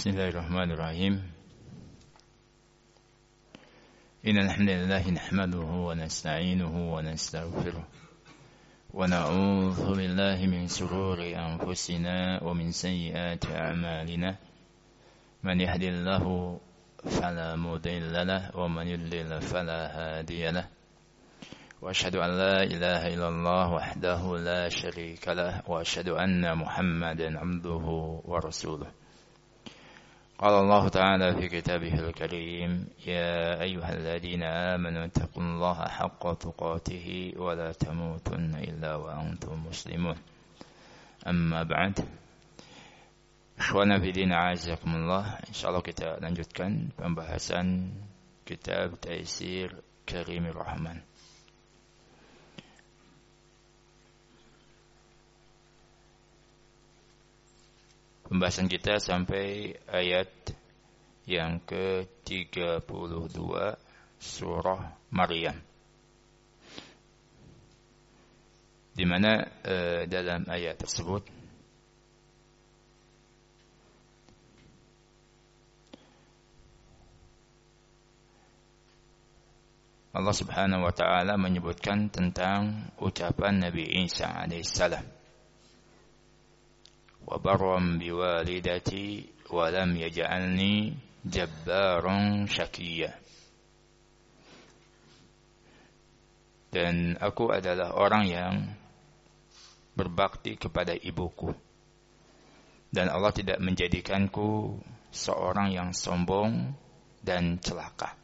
Bismillahirrahmanirrahim. Innal hamdalillah nahmaduhu wa nasta'inuhu wa nastaghfiruh wa na'udzu billahi min shururi anfusina wa min sayyiati a'malina. Man yahdihillahu fala mudilla lahu wa man yudlil fala hadiya lahu. Wa asyhadu an la ilaha illallah wahdahu la syarika lahu wa asyhadu anna Muhammadan 'abduhu wa rasuluh. قال الله تعالى في كتابه الكريم يا أيها الذين آمنوا اتقوا الله حق تقاته ولا تموتن إلا وأنتم مسلمون أما بعد Ikhwana fillah azakumullah. Insyaallah kita lanjutkan pembahasan kitab Taisir Karimir Rahman. Pembahasan kita sampai ayat yang ke-32 surah Maryam. Di mana dalam ayat tersebut Allah Subhanahu wa taala menyebutkan tentang ucapan Nabi Isa alaihissalam. وَبَرًّا بِوَالِدَتِي وَلَمْ يَجْعَلْنِي جَبَّارًا شَقِيًّا. Dan aku adalah orang yang berbakti kepada ibuku, dan Allah tidak menjadikanku seorang yang sombong dan celaka.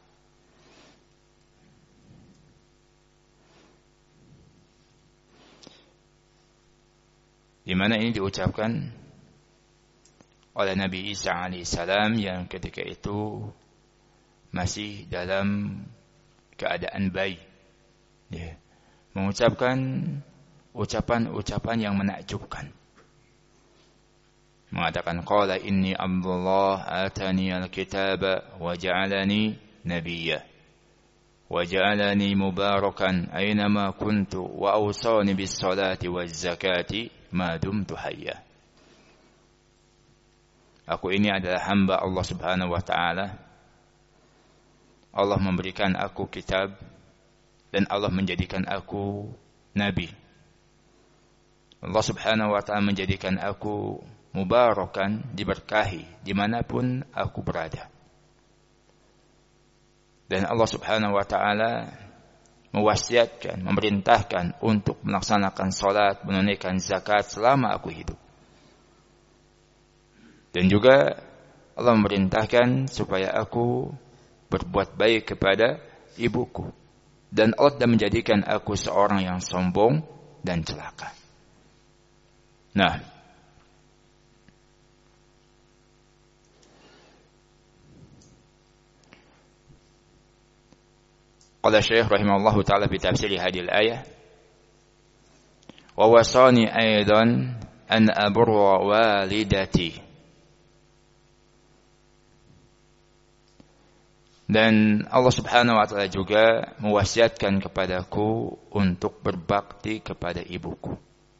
Di mana ini diucapkan oleh Nabi Isa alaihissalam yang ketika itu masih dalam keadaan bayi, mengucapkan ucapan-ucapan yang menakjubkan, mengatakan qala inni Abdullah atani al-kitaba wa ja'alani nabiyya wa ja'alani mubarakan aynama kuntu wa awsani bis salati waz zakati ma dumtu hayya. Aku ini adalah hamba Allah Subhanahu wa taala. Allah memberikan aku kitab dan Allah menjadikan aku nabi. Allah Subhanahu wa taala menjadikan aku mubarakan, diberkahi dimanapun aku berada. Dan Allah Subhanahu wa taala mewasiatkan, memerintahkan untuk melaksanakan salat, menunaikan zakat selama aku hidup. Dan juga Allah memerintahkan supaya aku berbuat baik kepada ibuku. Dan Allah tidak menjadikan aku seorang yang sombong dan celaka. Nah, qala Syekh rahimahullahu taala fi tafsir hadhihi al-ayah wa wasani aidan an aburra walidati. Dan Allah Subhanahu wa taala juga mewasiatkan kepadaku untuk berbakti kepada ibuku.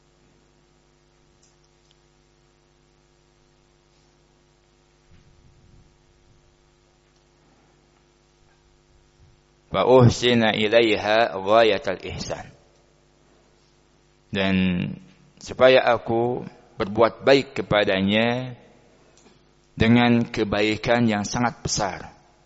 Wa uhsina ilaiha ghayatal ihsan. Dan supaya aku berbuat baik kepadanya dengan kebaikan yang sangat besar.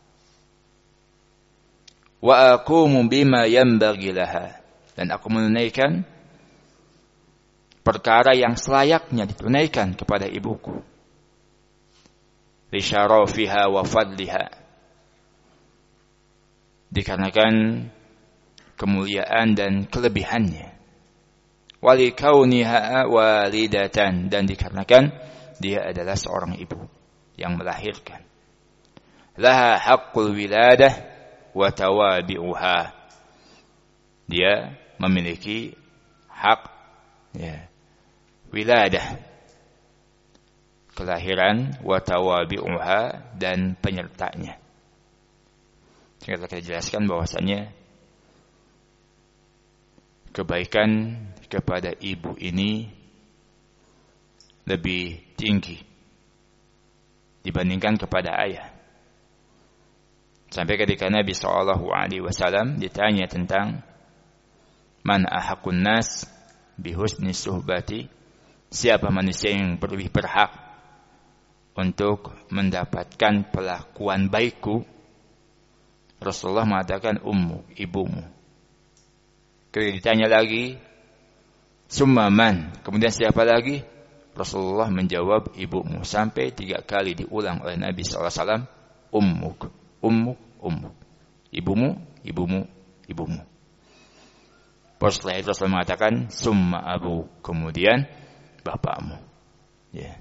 Wa aqumu bima yanbaghi laha. Dan aku menunaikan perkara yang selayaknya ditunaikan kepada ibuku. Li syarafiha wa fadliha. Dikarenakan kemuliaan dan kelebihannya. Wali kauniha walidatan, dan dikarenakan dia adalah seorang ibu yang melahirkan. Laha haqqul wiladah wa tawabi'uha. Dia memiliki hak wiladah, kelahiran, wa tawabi'uha, dan penyertanya. Kita jelaskan bahwasanya kebaikan kepada ibu ini lebih tinggi dibandingkan kepada ayah. Sampai ketika Nabi SAW ditanya tentang man ahakun nas bihusni suhbati, siapa manusia yang lebih berhak untuk mendapatkan perlakuan baikku, Rasulullah mengatakan ummu, ibumu. Ketika ditanya lagi, summa man, kemudian siapa lagi? Rasulullah menjawab ibumu. Sampai 3 kali diulang oleh Nabi SAW, ummuk, ummuk, ummuk. Ibumu, ibumu, ibumu. Setelah itu Rasulullah mengatakan summa abu, kemudian bapakmu. Ya.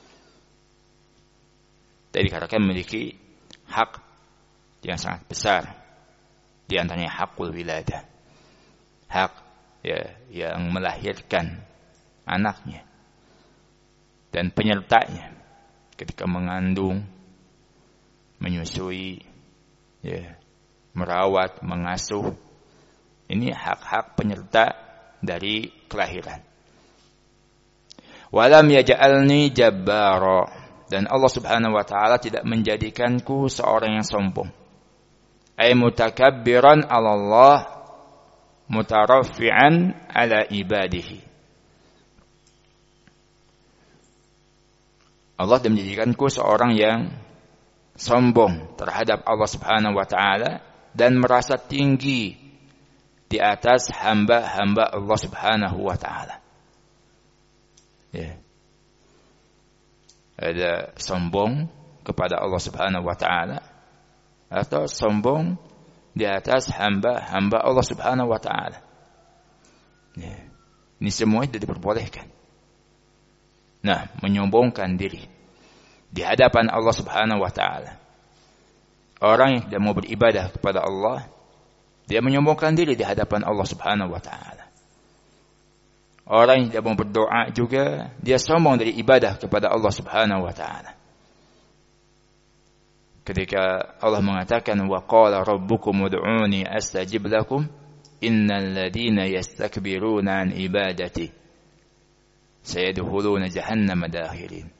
Jadi dikatakan memiliki hak yang sangat besar. Di antaranya hakul wiladah. Hak ya, yang melahirkan anaknya dan penyertanya ketika mengandung, menyusui, ya, merawat, mengasuh. Ini hak-hak penyerta dari kelahiran. Walam yaj'alni jabbara, dan Allah Subhanahu wa taala tidak menjadikanku seorang yang sombong. Ay mutakabbiran 'ala Allah, mutaraffi'an 'ala ibadihi. Allah tidak menjadikanku seorang yang sombong terhadap Allah Subhanahu wa taala dan merasa tinggi di atas hamba-hamba Allah Subhanahu wa taala. Ya. Ada sombong kepada Allah Subhanahu wa taala atau sombong di atas hamba-hamba Allah Subhanahu wa taala. Ya. Ini semua tidak diperbolehkan. Nah, menyombongkan diri di hadapan Allah Subhanahu wa taala. Orang yang tidak mau beribadah kepada Allah, dia menyombongkan diri di hadapan Allah Subhanahu wa taala. Orang yang tidak mau berdoa juga, dia sombong dari ibadah kepada Allah Subhanahu wa taala. Ketika Allah mengatakan wa qala rabbukum ud'uni astajib lakum innal ladina yastakbiruna an ibadati sayadkhuluna jahannama dakhirin.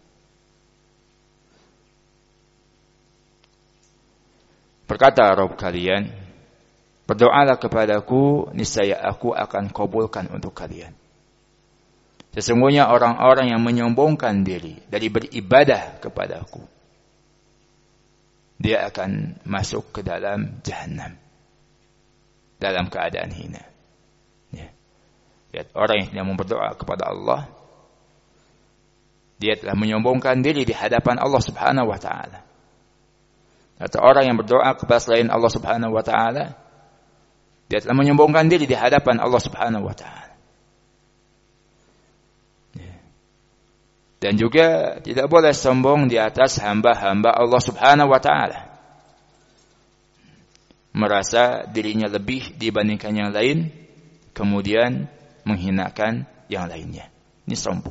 Berkata Rabb kalian, berdoalah kepadaku, niscaya aku akan kabulkan untuk kalian. Sesungguhnya orang-orang yang menyombongkan diri dari beribadah kepadaku, dia akan masuk ke dalam jahanam dalam keadaan hina. Ya. Lihat, orang yang tidak mau berdoa kepada Allah, dia telah menyombongkan diri di hadapan Allah Subhanahu wa taala. Atau orang yang berdoa kepada selain Allah Subhanahu wa taala, dia telah menyombongkan diri di hadapan Allah Subhanahu wa taala. Dan juga tidak boleh sombong di atas hamba-hamba Allah Subhanahu wa taala. Merasa dirinya lebih dibandingkan yang lain, kemudian menghinakan yang lainnya. Ini sombong.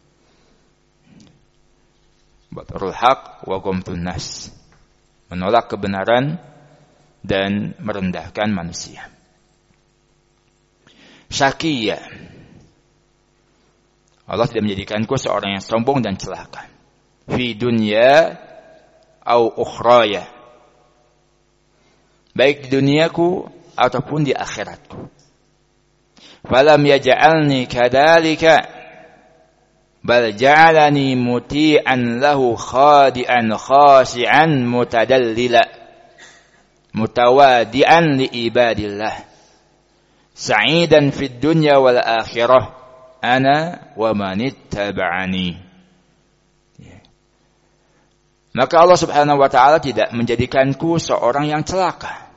Batrul haq wa ghamtun nas. Menolak kebenaran dan merendahkan manusia. Syaqiyya. Allah tidak menjadikanku seorang yang sombong dan celaka. Fi dunya au ukhraya. Baik di duniaku ataupun di akhiratku. Falam yaj'alni kadzalika bal ja'alani muti'an lahu khadi'an khashi'an mutadallila mutawadi'an li ibadillah sa'idan fid dunya wal akhirah ana wa manittaba'ani. Ya. Maka Allah Subhanahu wa taala tidak menjadikanku seorang yang celaka.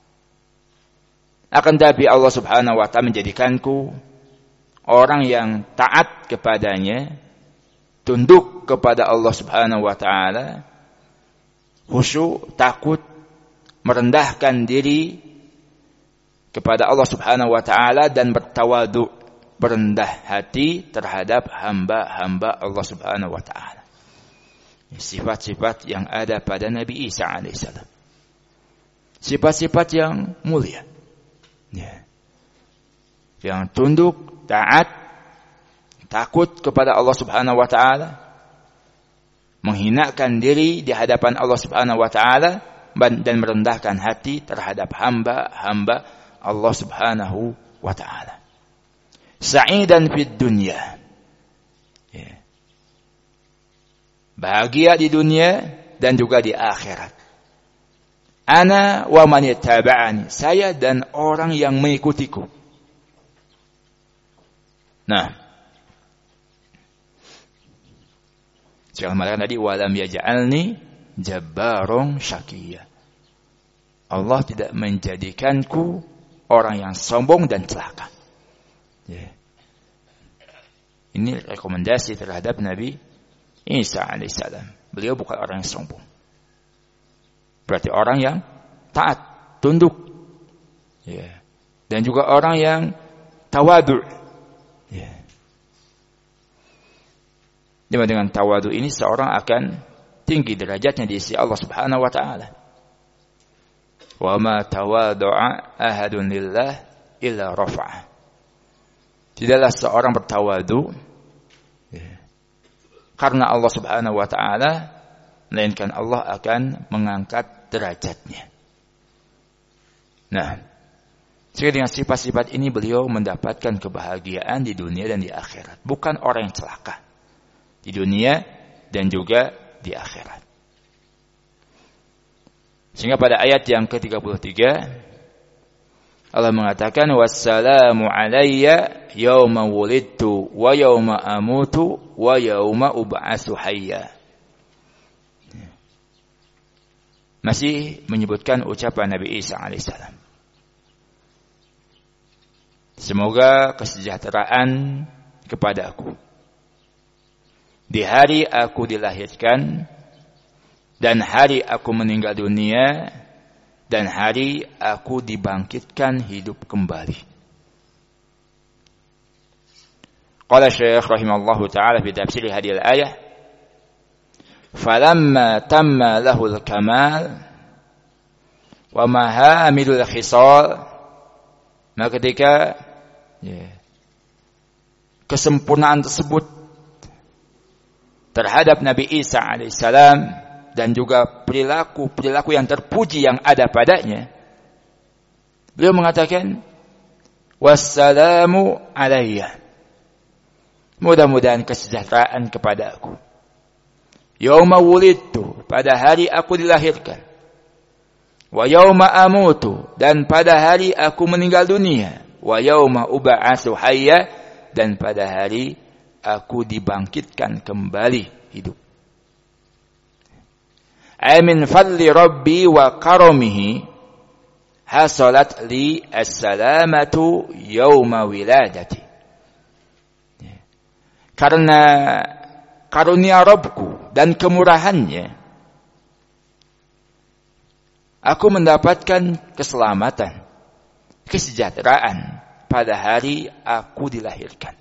Akan tapi Allah Subhanahu wa taala menjadikanku orang yang taat kepadanya, tunduk kepada Allah Subhanahu wa taala, khusyuk, takut, merendahkan diri kepada Allah Subhanahu wa taala dan bertawadu, berendah hati terhadap hamba-hamba Allah Subhanahu wa taala. Sifat-sifat yang ada pada Nabi Isa alaihissalam. Sifat-sifat yang mulia. Ya. Yang tunduk, taat, takut kepada Allah Subhanahu wa taala, menghinakan diri di hadapan Allah Subhanahu wa taala dan merendahkan hati terhadap hamba-hamba Allah Subhanahu wa taala. Sa'idan fid dunya. Ya. Bahagia di dunia dan juga di akhirat. Ana wa man yattaba'ani, saya dan orang yang mengikutiku. Nah, Syekh mengatakan tadi walam yaj'alni jabbarun syaqiyya. Allah tidak menjadikanku orang yang sombong dan celaka. Ya. Ini rekomendasi terhadap Nabi Isa alaihissalam. Beliau bukan orang yang sombong. Berarti orang yang taat, tunduk. Ya. Dan juga orang yang tawadu'. Ya. Dengan tawadu ini seorang akan tinggi derajatnya di sisi Allah Subhanahu wa taala. Wa ma tawadu'a ahadun lillah illa rafa'ah. Tidaklah seorang bertawadu karena Allah Subhanahu wa taala, melainkan Allah akan mengangkat derajatnya. Nah, sehingga dengan sifat-sifat ini beliau mendapatkan kebahagiaan di dunia dan di akhirat. Bukan orang yang celaka di dunia dan juga di akhirat. Sehingga pada ayat yang ke-33 Allah mengatakan wassalamu alayya yauma wulidtu wa yauma amutu wa yauma ub'atsu hayya. Masih menyebutkan ucapan Nabi Isa alaihissalam. Semoga kesejahteraan kepadaku di hari aku dilahirkan dan hari aku meninggal dunia dan hari aku dibangkitkan hidup kembali. Qala Syekh rahimallahu taala fi tafsir hadhihi al-ayah, falamma tamma lahu al-kamal wa mahamidul khisal, maka ketika kesempurnaan tersebut terhadap Nabi Isa alaihissalam dan juga perilaku yang terpuji yang ada padanya, beliau mengatakan wassalamu alayya, mudah-mudahan kesejahteraan kepada aku, yauma wulidtu, pada hari aku dilahirkan, wa yauma amutu, dan pada hari aku meninggal dunia, wa yauma ub'atsu hayya, dan pada hari aku dibangkitkan kembali hidup. Amin fadli rabbi wa karamihi hasalat li as-salamatu yawma wiladati. Karena karunia Rabbku dan kemurahannya, aku mendapatkan keselamatan, kesejahteraan pada hari aku dilahirkan.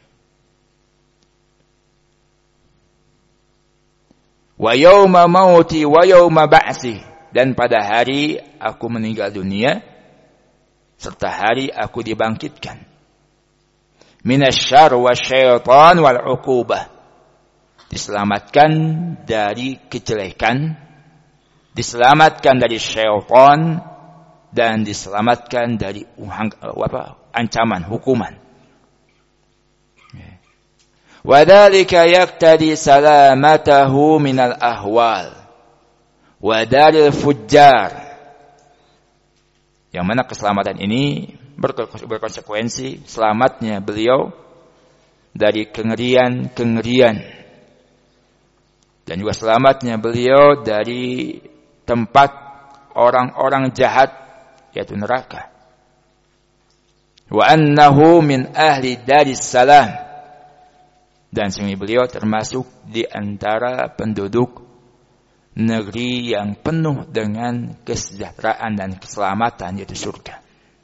Wa yauma mauti wa yauma ba'si, dan pada hari aku meninggal dunia serta hari aku dibangkitkan. Minasyarr wasyaitan wal 'uqubah, diselamatkan dari kejelekan, diselamatkan dari syaitan, dan diselamatkan dari ancaman hukuman. Wadzalika yaqtadi salamatahu minal ahwal wa daril fujjar, yang mana keselamatan ini berkonsekuensi selamatnya beliau dari kengerian-kengerian, dan juga selamatnya beliau dari tempat orang-orang jahat, yaitu neraka. Wa annahu min ahli daris salam, dan sehingga beliau termasuk di antara penduduk negeri yang penuh dengan kesejahteraan dan keselamatan, yaitu surga.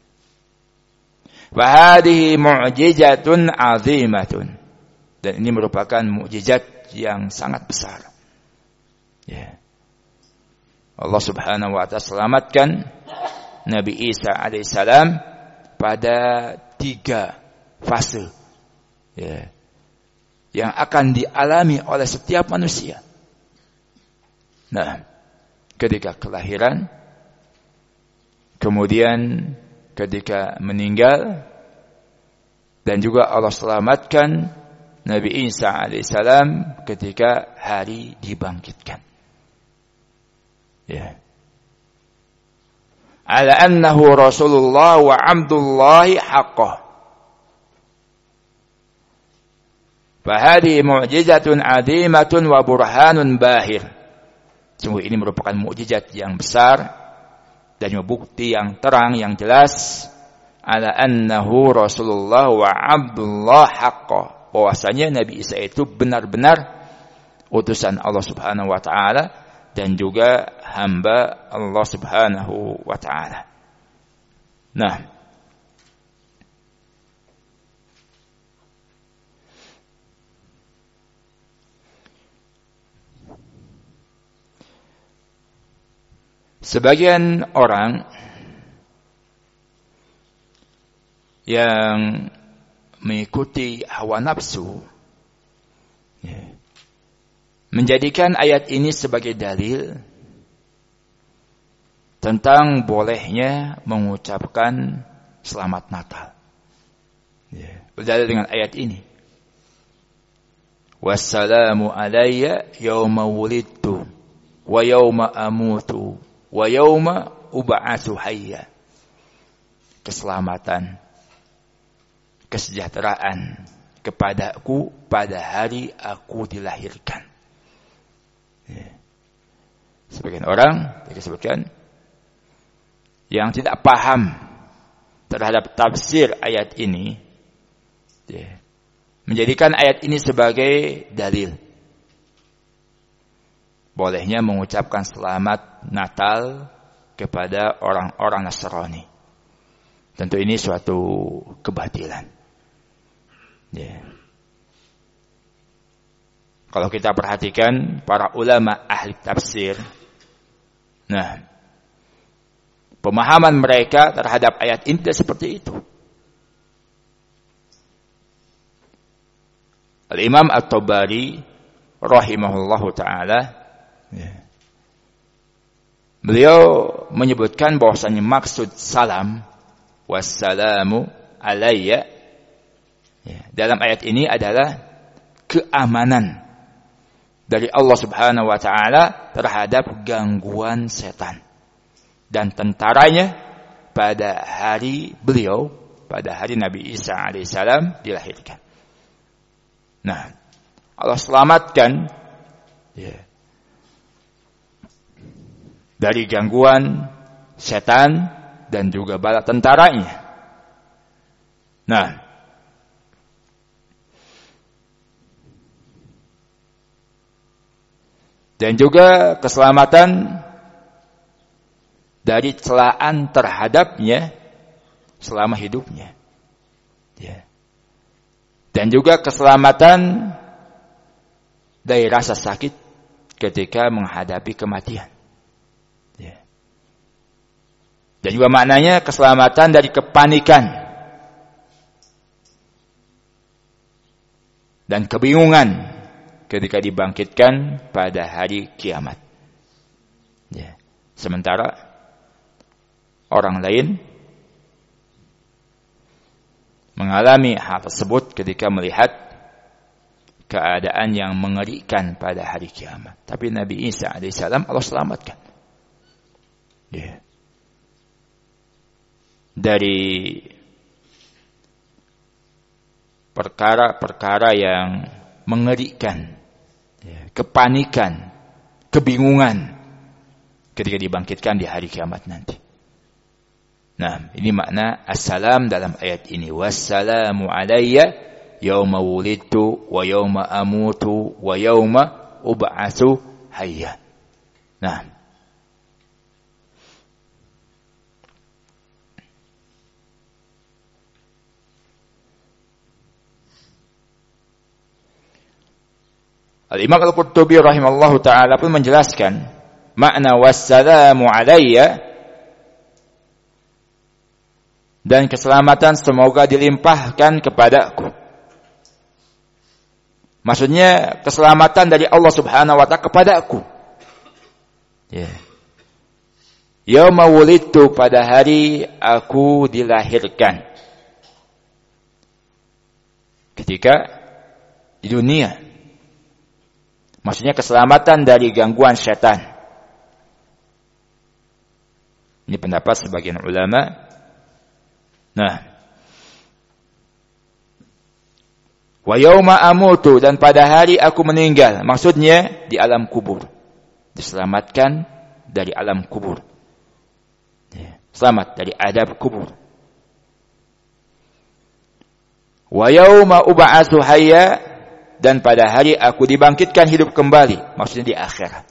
Wa hadhihi mu'jizatun 'azimatun, dan ini merupakan mukjizat yang sangat besar. Ya. Allah Subhanahu wa taala selamatkan Nabi Isa alaihissalam pada 3 fase. Ya. Yang akan dialami oleh setiap manusia. Nah, ketika kelahiran, kemudian ketika meninggal, dan juga Allah selamatkan Nabi Isa alaihissalam ketika hari dibangkitkan. Ya. Ala annahu Rasulullah wa Abdullahi haqqah. Fahadi mu'jizatun azimatun wa burhanun bahir. Sungguh ini merupakan mukjizat yang besar dan bukti yang terang, yang jelas. Ala annahu Rasulullah wa Abdullah haqqah. Bahwasanya Nabi Isa itu benar-benar utusan Allah Subhanahu wa taala dan juga hamba Allah Subhanahu wa taala. Nah, sebagian orang yang mengikuti hawa nafsu menjadikan ayat ini sebagai dalil tentang bolehnya mengucapkan selamat Natal. Berdalil dengan ayat ini. Wassalamu alayya yawma wulidtu wa yawma amutu wa yawma ub'atsu hayya. Keselamatan, kesejahteraan kepadaku pada hari aku dilahirkan. Sebagian orang disebutkan yang tidak paham terhadap tafsir ayat ini menjadikan ayat ini sebagai dalil bolehnya mengucapkan selamat Natal kepada orang-orang Nasrani. Tentu ini suatu kebatilan. Kalau kita perhatikan para ulama ahli tafsir, nah, pemahaman mereka terhadap ayat ini tidak seperti itu. Al-Imam At-Tabari rahimahullahu taala, beliau menyebutkan bahwasanya maksud salam wassalamu alayya dalam ayat ini adalah keamanan dari Allah Subhanahu wa taala terhadap gangguan setan dan tentaranya pada hari beliau, pada hari Nabi Isa alaihissalam dilahirkan. Nah, Allah selamatkan dari gangguan setan dan juga bala tentaranya. Nah, dan juga keselamatan dari celaan terhadapnya selama hidupnya. Dan juga keselamatan dari rasa sakit ketika menghadapi kematian. Dan juga maknanya keselamatan dari kepanikan dan kebingungan ketika dibangkitkan pada hari kiamat. Sementara orang lain mengalami hal tersebut ketika melihat keadaan yang mengerikan pada hari kiamat. Tapi Nabi Isa alaihissalam Allah selamatkan. Dari perkara-perkara yang mengerikan, kepanikan, kebingungan ketika dibangkitkan di hari kiamat nanti. Nah, ini makna assalam dalam ayat ini. Wassalamu alayya yawma wulidtu wa yawma amutu wa yawma ub'atsu hayya. Nah, Al-Imam Al-Qurtubi rahimallahu ta'ala pun menjelaskan makna wassalamu alayya dan keselamatan semoga dilimpahkan kepadaku. Maksudnya keselamatan dari Allah Subhanahu wa ta'ala kepadaku. Ya. Yauma wulidtu, pada hari aku dilahirkan. Ketika di dunia. Maksudnya keselamatan dari gangguan setan. Ini pendapat sebagian ulama. Nah. Wa yauma amutu, dan pada hari aku meninggal. Maksudnya di alam kubur. Diselamatkan dari alam kubur. Selamat dari adab kubur. Wa yauma ub'atsu hayya, dan pada hari aku dibangkitkan hidup kembali. Maksudnya di akhirat.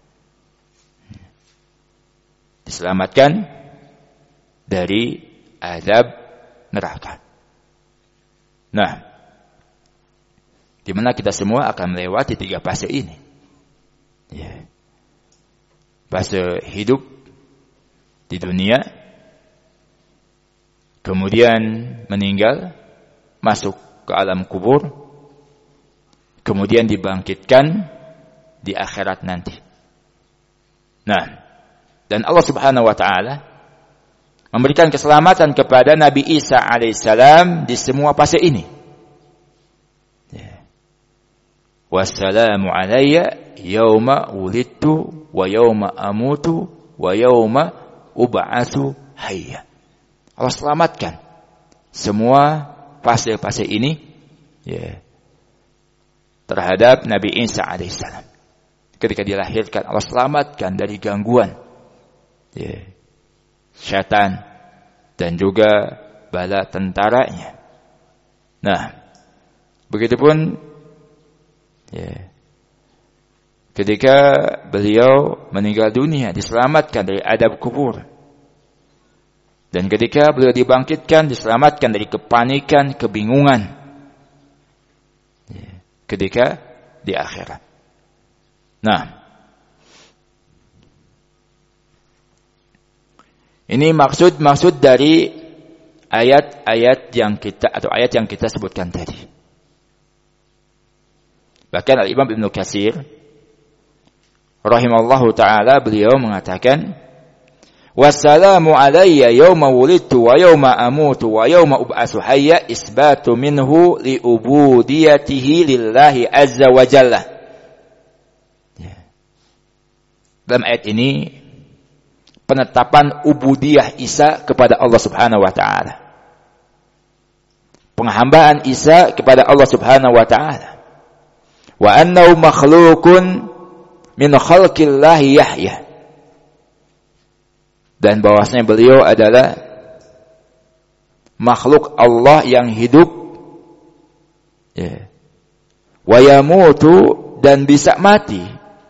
Diselamatkan dari adab neraka. Nah, di mana kita semua akan melewati 3 fase ini. Ya. Fase hidup di dunia, kemudian meninggal, masuk ke alam kubur, kemudian dibangkitkan di akhirat nanti. Nah, dan Allah Subhanahu wa taala memberikan keselamatan kepada Nabi Isa alaihissalam di semua fase ini. Wassalamu alayya yauma wulidtu wa yauma amutu wa yauma ub'atsu hayya. Allah selamatkan semua fase-fase ini terhadap Nabi Isa alaihissalam. Ketika dilahirkan, Allah selamatkan dari gangguan syaitan dan juga bala tentaranya. Nah, begitupun ketika beliau meninggal dunia, diselamatkan dari adab kubur. Dan ketika beliau dibangkitkan, diselamatkan dari kepanikan, kebingungan. Ketika di akhirat. Nah, ini maksud dari ayat-ayat yang kita sebutkan tadi. Bahkan Al-Imam Ibnu Katsir rahimallahu taala, beliau mengatakan, wassalamu alayya yauma wulidtu wa yauma amutu wa yauma ub'atsu hayya isbatu minhu li ubudiyatihi lillahi azza wa jalla. Dalam ayat ini penetapan ubudiyah Isa kepada Allah Subhanahu wa taala. Penghambaan Isa kepada Allah Subhanahu wa taala. Wa annahu makhluqun min khalqillahi Yahya. Dan bahwasanya beliau adalah makhluk Allah yang hidup, wa yamutu, dan bisa mati,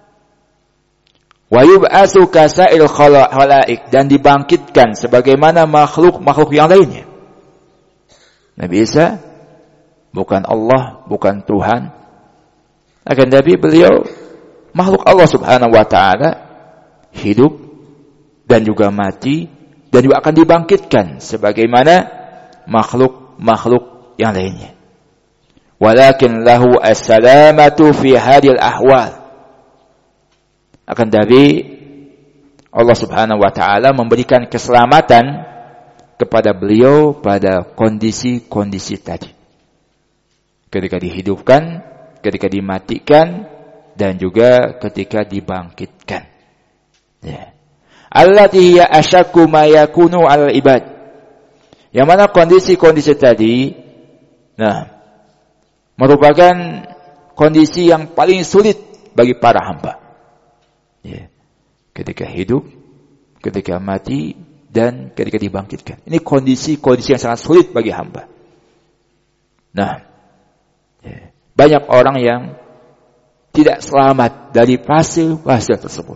wa yub'atsu kasail khalaik, dan dibangkitkan sebagaimana makhluk-makhluk yang lainnya. Nabi Isa bukan Allah, bukan Tuhan. Akan tapi beliau makhluk Allah Subhanahu wa taala, hidup dan juga mati, dan juga akan dibangkitkan sebagaimana makhluk-makhluk yang lainnya. Walakin lahu as-salamatu fi hadhil ahwal. Akan tapi Allah Subhanahu wa taala memberikan keselamatan kepada beliau pada kondisi-kondisi tadi. Ketika dihidupkan, ketika dimatikan, dan juga ketika dibangkitkan. Allati hiya asyakku ma yakunu 'alal ibad. Yang mana kondisi-kondisi tadi merupakan kondisi yang paling sulit bagi para hamba. Ketika hidup, ketika mati, dan ketika dibangkitkan. Ini kondisi-kondisi yang sangat sulit bagi hamba. Banyak orang yang tidak selamat dari fase-fase tersebut.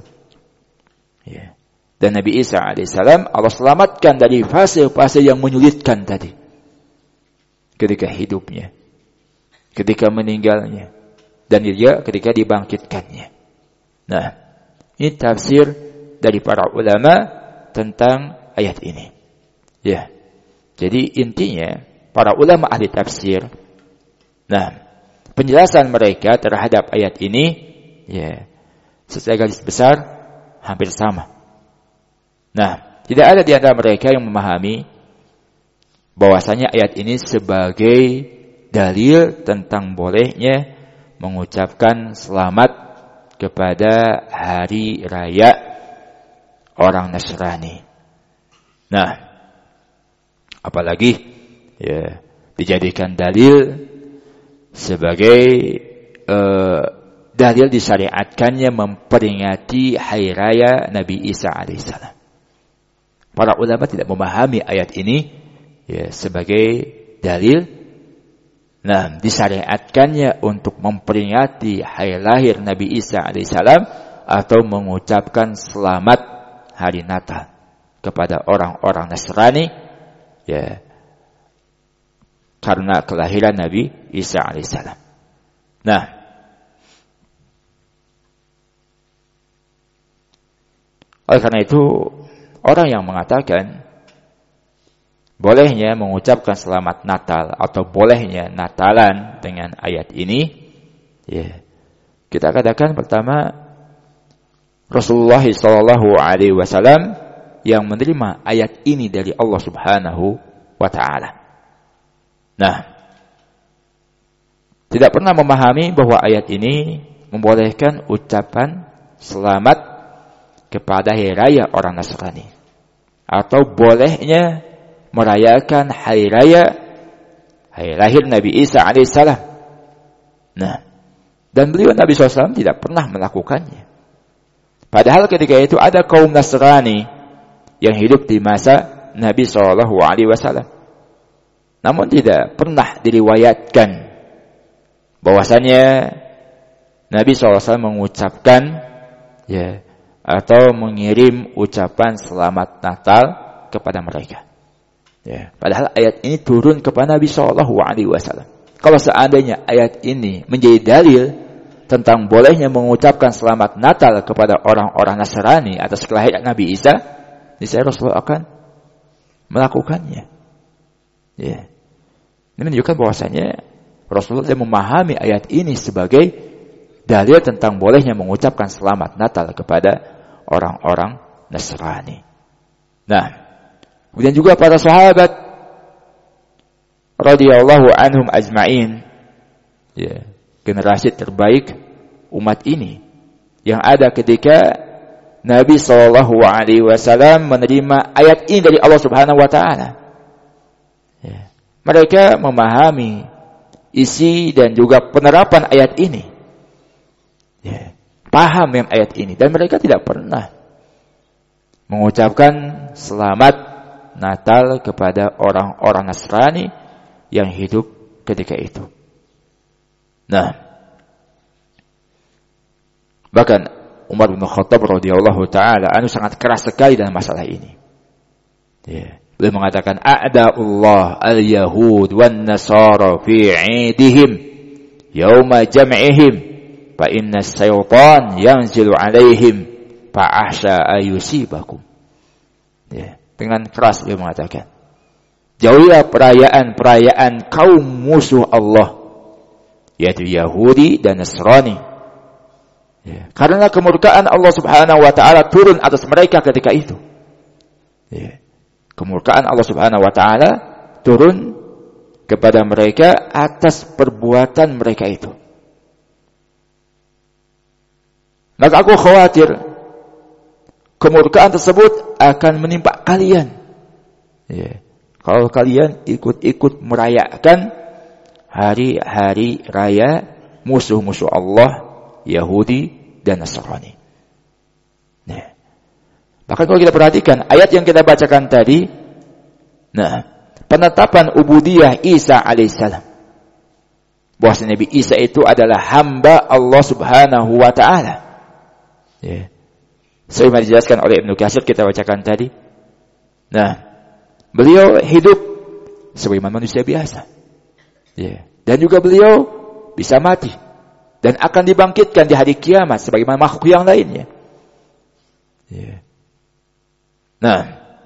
Dan Nabi Isa alaihissalam Allah selamatkan dari fase-fase yang menyulitkan tadi. Ketika hidupnya, ketika meninggalnya, dan juga ketika dibangkitkannya. Nah, ini tafsir dari para ulama tentang ayat ini. Jadi intinya para ulama ahli tafsir, penjelasan mereka terhadap ayat ini, secara garis besar hampir sama. Nah, tidak ada di antara mereka yang memahami bahwasanya ayat ini sebagai dalil tentang bolehnya mengucapkan selamat kepada hari raya orang Nasrani. Nah, apalagi ya dijadikan dalil sebagai dalil disyariatkannya memperingati hari raya Nabi Isa alaihissalam. Para ulama tidak memahami ayat ini ya sebagai dalil. Nah, disyariatkannya untuk memperingati hari lahir Nabi Isa alaihissalam atau mengucapkan selamat hari Natal kepada orang-orang Nasrani ya karena kelahiran Nabi Isa alaihissalam. Nah, oleh karena itu orang yang mengatakan bolehnya mengucapkan selamat Natal atau bolehnya Natalan dengan ayat ini, ya, kita katakan pertama Rasulullah SAW yang menerima ayat ini dari Allah Subhanahu wa Ta'ala. Nah, tidak pernah memahami bahwa ayat ini membolehkan ucapan selamat kepada hari raya orang Nasrani atau bolehnya merayakan hari raya hari lahir Nabi Isa alaihissalam. Nah, dan beliau Nabi SAW tidak pernah melakukannya. Padahal ketika itu ada kaum Nasrani yang hidup di masa Nabi SAW. Namun tidak pernah diriwayatkan bahwasanya Nabi SAW mengucapkan ya atau mengirim ucapan selamat Natal kepada mereka. Ya, padahal ayat ini turun kepada Nabi SAW. Kalau seandainya ayat ini menjadi dalil tentang bolehnya mengucapkan selamat Natal kepada orang-orang Nasrani atas kelahiran Nabi Isa, niscaya Rasulullah akan melakukannya. Ya. Ini menunjukkan bahwasanya Rasulullah memahami ayat ini sebagai dalil tentang bolehnya mengucapkan selamat Natal kepada orang-orang Nasrani. Nah, kemudian juga para sahabat radhiyallahu anhum ajma'in, ya, generasi terbaik umat ini yang ada ketika Nabi SAW menerima ayat ini dari Allah Subhanahu wa Ta'ala. Ya. Mereka memahami isi dan juga penerapan ayat ini. Ya. Paham yang ayat ini dan mereka tidak pernah mengucapkan selamat Natal kepada orang-orang Nasrani yang hidup ketika itu. Nah, bahkan Umar bin Khattab radhiyallahu taala anhu sangat keras sekali dalam masalah ini. Ya, beliau mengatakan a'da'ullah al-yahud wan nasara fi 'idihim yauma jam'ihim fa inna as-syaitan yanzilu 'alaihim fa ahsha ayusibakum. Ya. Dengan keras dia mengatakan, jauhilah perayaan-perayaan kaum musuh Allah, yaitu Yahudi dan Nasrani. Ya. Karena kemurkaan Allah Subhanahu wa Ta'ala turun atas mereka ketika itu. Ya. Kemurkaan Allah Subhanahu wa Ta'ala turun kepada mereka atas perbuatan mereka itu. Maka aku khawatir kemurkaan tersebut akan menimpa kalian. Ya. Kalau kalian ikut-ikut merayakan hari-hari raya musuh-musuh Allah, Yahudi dan Nasrani. Nah, bahkan kalau kita perhatikan ayat yang kita bacakan tadi, nah, penetapan ubudiyah Isa alaihissalam, bahwa Nabi Isa itu adalah hamba Allah Subhanahu wa Ta'ala. Ya. Sebagaimana dijelaskan oleh Ibnu Katsir kita bacakan tadi. Nah, beliau hidup sebagaimana manusia biasa. Ya. Dan juga beliau bisa mati dan akan dibangkitkan di hari kiamat sebagaimana makhluk yang lainnya. Ya. Nah,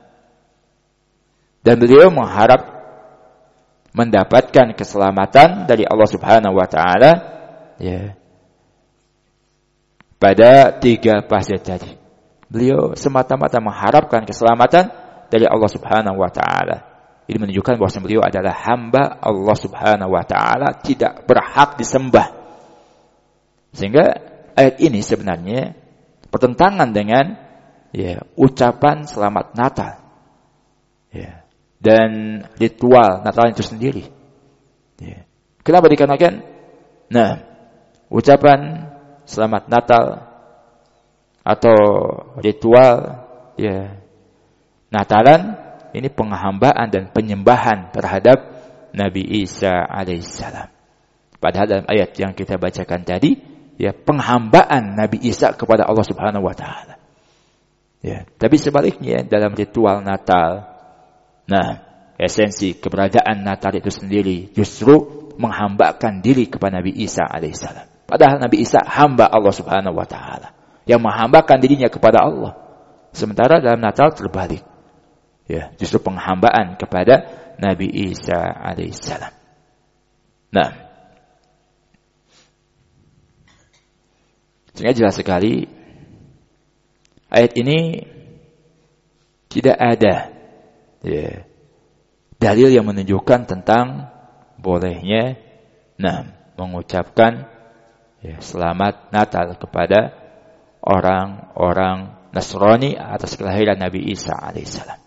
dan beliau mengharap mendapatkan keselamatan dari Allah Subhanahu wa Ta'ala, ya, pada 3 fase tadi. Beliau semata-mata mengharapkan keselamatan dari Allah Subhanahu wa taala. Ini menunjukkan bahwa beliau adalah hamba Allah Subhanahu wa taala, tidak berhak disembah. Sehingga ayat ini sebenarnya bertentangan dengan ucapan selamat Natal. Dan ritual Natal itu sendiri. Kenapa dikarenakan? Nah, ucapan selamat Natal atau ritual Natalan ini penghambaan dan penyembahan terhadap Nabi Isa alaihissalam. Padahal dalam ayat yang kita bacakan tadi, penghambaan Nabi Isa kepada Allah Subhanahu wa taala. Tapi sebaliknya dalam ritual Natal, esensi keberadaan Natal itu sendiri justru menghambakan diri kepada Nabi Isa alaihissalam. Padahal Nabi Isa hamba Allah Subhanahu wa taala yang menghambakan dirinya kepada Allah. Sementara dalam Natal terbalik. Justru penghambaan kepada Nabi Isa alaihissalam. Sehingga jelas sekali ayat ini tidak ada dalil yang menunjukkan tentang bolehnya mengucapkan selamat Natal kepada orang-orang Nasrani atas kelahiran Nabi Isa alaihissalam.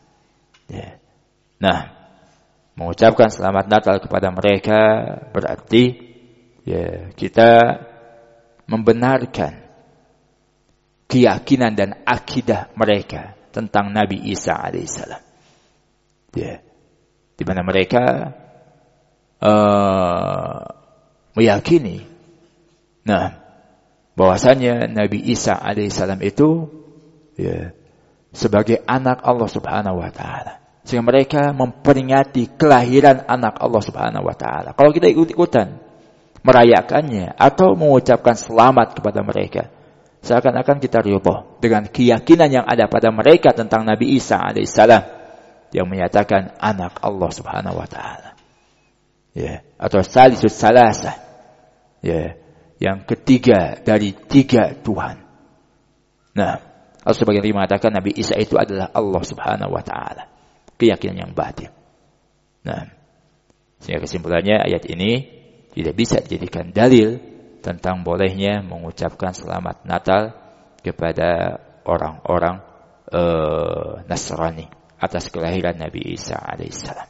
Mengucapkan selamat Natal kepada mereka berarti kita membenarkan keyakinan dan akidah mereka tentang Nabi Isa alaihissalam. Di mana mereka meyakini bahwasanya Nabi Isa alaihissalam itu sebagai anak Allah Subhanahu wa taala. Sehingga mereka memperingati kelahiran anak Allah Subhanahu wa taala. Kalau kita ikut-ikutan merayakannya atau mengucapkan selamat kepada mereka, seakan-akan kita ridha dengan keyakinan yang ada pada mereka tentang Nabi Isa alaihissalam yang menyatakan anak Allah Subhanahu wa taala. Atau salisus salasah. Yang ketiga dari tiga Tuhan. Allah sebagian mengatakan Nabi Isa itu adalah Allah Subhanahu wa taala. Keyakinan yang batin. Sehingga kesimpulannya ayat ini tidak bisa dijadikan dalil tentang bolehnya mengucapkan selamat Natal kepada orang-orang Nasrani atas kelahiran Nabi Isa alaihissalam.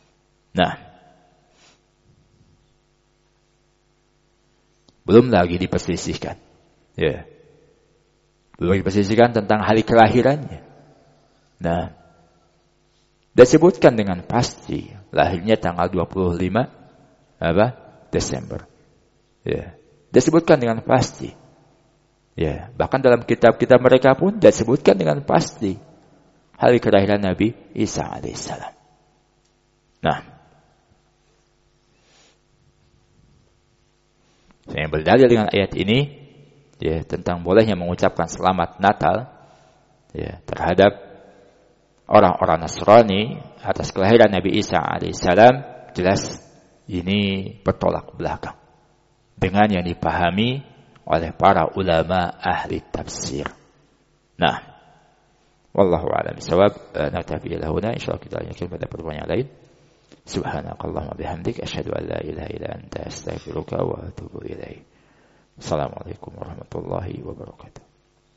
Belum lagi diperselisihkan. Belum diperselisihkan tentang hari kelahirannya. Disebutkan dengan pasti lahirnya tanggal 25 Desember. Disebutkan dengan pasti. Bahkan dalam kitab-kitab mereka pun disebutkan dengan pasti hari kelahiran Nabi Isa alaihissalam. Saya berdalil dengan ayat ini tentang bolehnya mengucapkan selamat Natal terhadap orang-orang Nasrani atas kelahiran Nabi Isa alaihissalam, jelas ini bertolak belakang dengan yang dipahami oleh para ulama ahli tafsir. Wallahu a'lam bishawab. Naktafi lahuna, insyaallah kita lanjutkan pada pertemuan yang lain. Subhanakallahumma bihamdik asyhadu an la ilaha illa anta astaghfiruka wa atubu ilaik. Assalamualaikum warahmatullahi wabarakatuh.